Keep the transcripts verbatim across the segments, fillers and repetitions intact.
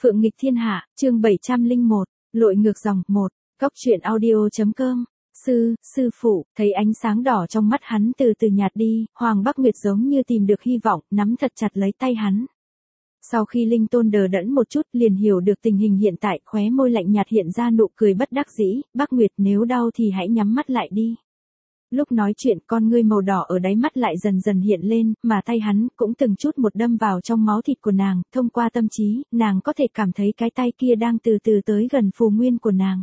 Phượng nghịch thiên hạ, chương bảy trăm lẻ một, lội ngược dòng, một, góc truyện audio.com. Sư, sư phụ, thấy ánh sáng đỏ trong mắt hắn từ từ nhạt đi, Hoàng Bắc Nguyệt giống như tìm được hy vọng, nắm thật chặt lấy tay hắn. Sau khi Linh Tôn đờ đẫn một chút liền hiểu được tình hình hiện tại, khóe môi lạnh nhạt hiện ra nụ cười bất đắc dĩ, Bắc Nguyệt nếu đau thì hãy nhắm mắt lại đi. Lúc nói chuyện con ngươi màu đỏ ở đáy mắt lại dần dần hiện lên, mà tay hắn cũng từng chút một đâm vào trong máu thịt của nàng, thông qua tâm trí, nàng có thể cảm thấy cái tay kia đang từ từ tới gần phù nguyên của nàng.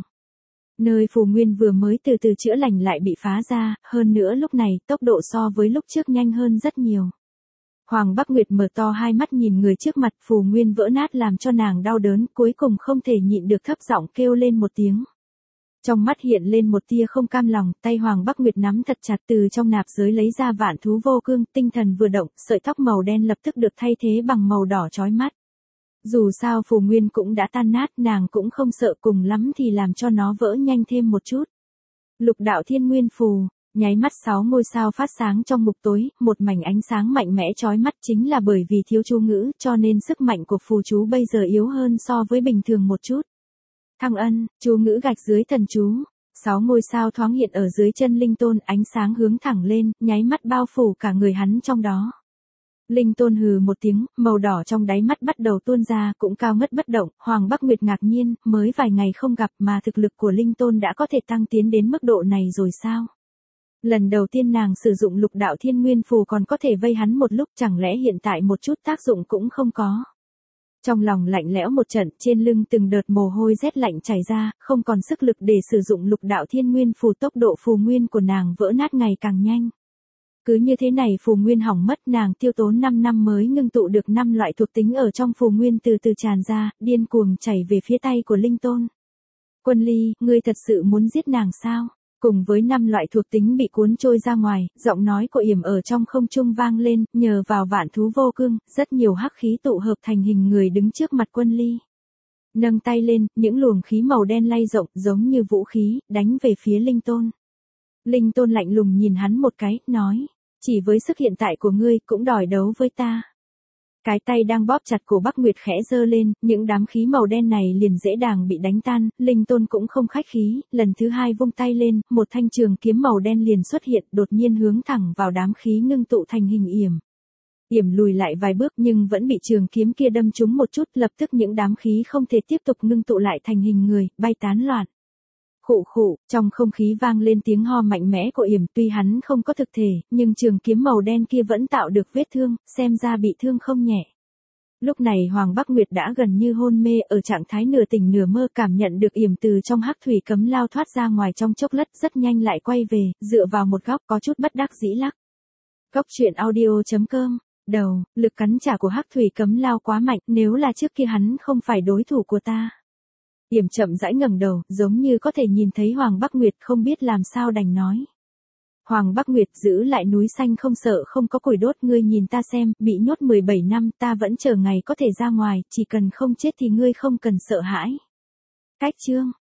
Nơi phù nguyên vừa mới từ từ chữa lành lại bị phá ra, hơn nữa lúc này tốc độ so với lúc trước nhanh hơn rất nhiều. Hoàng Bắc Nguyệt mở to hai mắt nhìn người trước mặt, phù nguyên vỡ nát làm cho nàng đau đớn, cuối cùng không thể nhịn được thấp giọng kêu lên một tiếng. Trong mắt hiện lên một tia không cam lòng, tay Hoàng Bắc Nguyệt nắm thật chặt từ trong nạp giới lấy ra vạn thú vô cương, tinh thần vừa động, sợi tóc màu đen lập tức được thay thế bằng màu đỏ chói mắt. Dù sao phù nguyên cũng đã tan nát, nàng cũng không sợ, cùng lắm thì làm cho nó vỡ nhanh thêm một chút. Lục đạo thiên nguyên phù, nháy mắt sáu ngôi sao phát sáng trong ngục tối, một mảnh ánh sáng mạnh mẽ chói mắt, chính là bởi vì thiếu chú ngữ, cho nên sức mạnh của phù chú bây giờ yếu hơn so với bình thường một chút. Thăng ân, chú ngữ gạch dưới thần chú, sáu ngôi sao thoáng hiện ở dưới chân Linh Tôn, ánh sáng hướng thẳng lên, nháy mắt bao phủ cả người hắn trong đó. Linh Tôn hừ một tiếng, màu đỏ trong đáy mắt bắt đầu tuôn ra, cũng cao ngất bất động. Hoàng Bắc Nguyệt ngạc nhiên, mới vài ngày không gặp mà thực lực của Linh Tôn đã có thể tăng tiến đến mức độ này rồi sao? Lần đầu tiên nàng sử dụng lục đạo thiên nguyên phù còn có thể vây hắn một lúc, chẳng lẽ hiện tại một chút tác dụng cũng không có? Trong lòng lạnh lẽo một trận, trên lưng từng đợt mồ hôi rét lạnh chảy ra, không còn sức lực để sử dụng lục đạo thiên nguyên phù, tốc độ phù nguyên của nàng vỡ nát ngày càng nhanh. Cứ như thế này phù nguyên hỏng mất, nàng tiêu tốn năm năm mới ngưng tụ được năm loại thuộc tính ở trong phù nguyên từ từ tràn ra, điên cuồng chảy về phía tay của Linh Tôn. Quân Ly, ngươi thật sự muốn giết nàng sao? Cùng với năm loại thuộc tính bị cuốn trôi ra ngoài, giọng nói của Yểm ở trong không trung vang lên, nhờ vào vạn thú vô cương, rất nhiều hắc khí tụ hợp thành hình người đứng trước mặt Quân Ly. Nâng tay lên, những luồng khí màu đen lay rộng, giống như vũ khí, đánh về phía Linh Tôn. Linh Tôn lạnh lùng nhìn hắn một cái, nói, chỉ với sức hiện tại của ngươi, cũng đòi đấu với ta. Cái tay đang bóp chặt cổ Bắc Nguyệt khẽ giơ lên, những đám khí màu đen này liền dễ dàng bị đánh tan, Linh Tôn cũng không khách khí, lần thứ hai vung tay lên, một thanh trường kiếm màu đen liền xuất hiện, đột nhiên hướng thẳng vào đám khí ngưng tụ thành hình Yểm. Yểm lùi lại vài bước nhưng vẫn bị trường kiếm kia đâm trúng một chút, lập tức những đám khí không thể tiếp tục ngưng tụ lại thành hình người, bay tán loạn. Khụ khụ, trong không khí vang lên tiếng ho mạnh mẽ của Yểm, tuy hắn không có thực thể, nhưng trường kiếm màu đen kia vẫn tạo được vết thương, xem ra bị thương không nhẹ. Lúc này Hoàng Bắc Nguyệt đã gần như hôn mê, ở trạng thái nửa tỉnh nửa mơ, cảm nhận được Yểm từ trong hắc thủy cấm lao thoát ra ngoài trong chốc lát, rất nhanh lại quay về, dựa vào một góc có chút bất đắc dĩ lắc. Góc truyện audio.com, đầu, lực cắn trả của hắc thủy cấm lao quá mạnh, nếu là trước kia hắn không phải đối thủ của ta. Yểm chậm rãi ngẩng đầu, giống như có thể nhìn thấy Hoàng Bắc Nguyệt, không biết làm sao đành nói. Hoàng Bắc Nguyệt, giữ lại núi xanh không sợ không có củi đốt, ngươi nhìn ta xem, bị nhốt mười bảy năm, ta vẫn chờ ngày có thể ra ngoài, chỉ cần không chết thì ngươi không cần sợ hãi. Cách chương,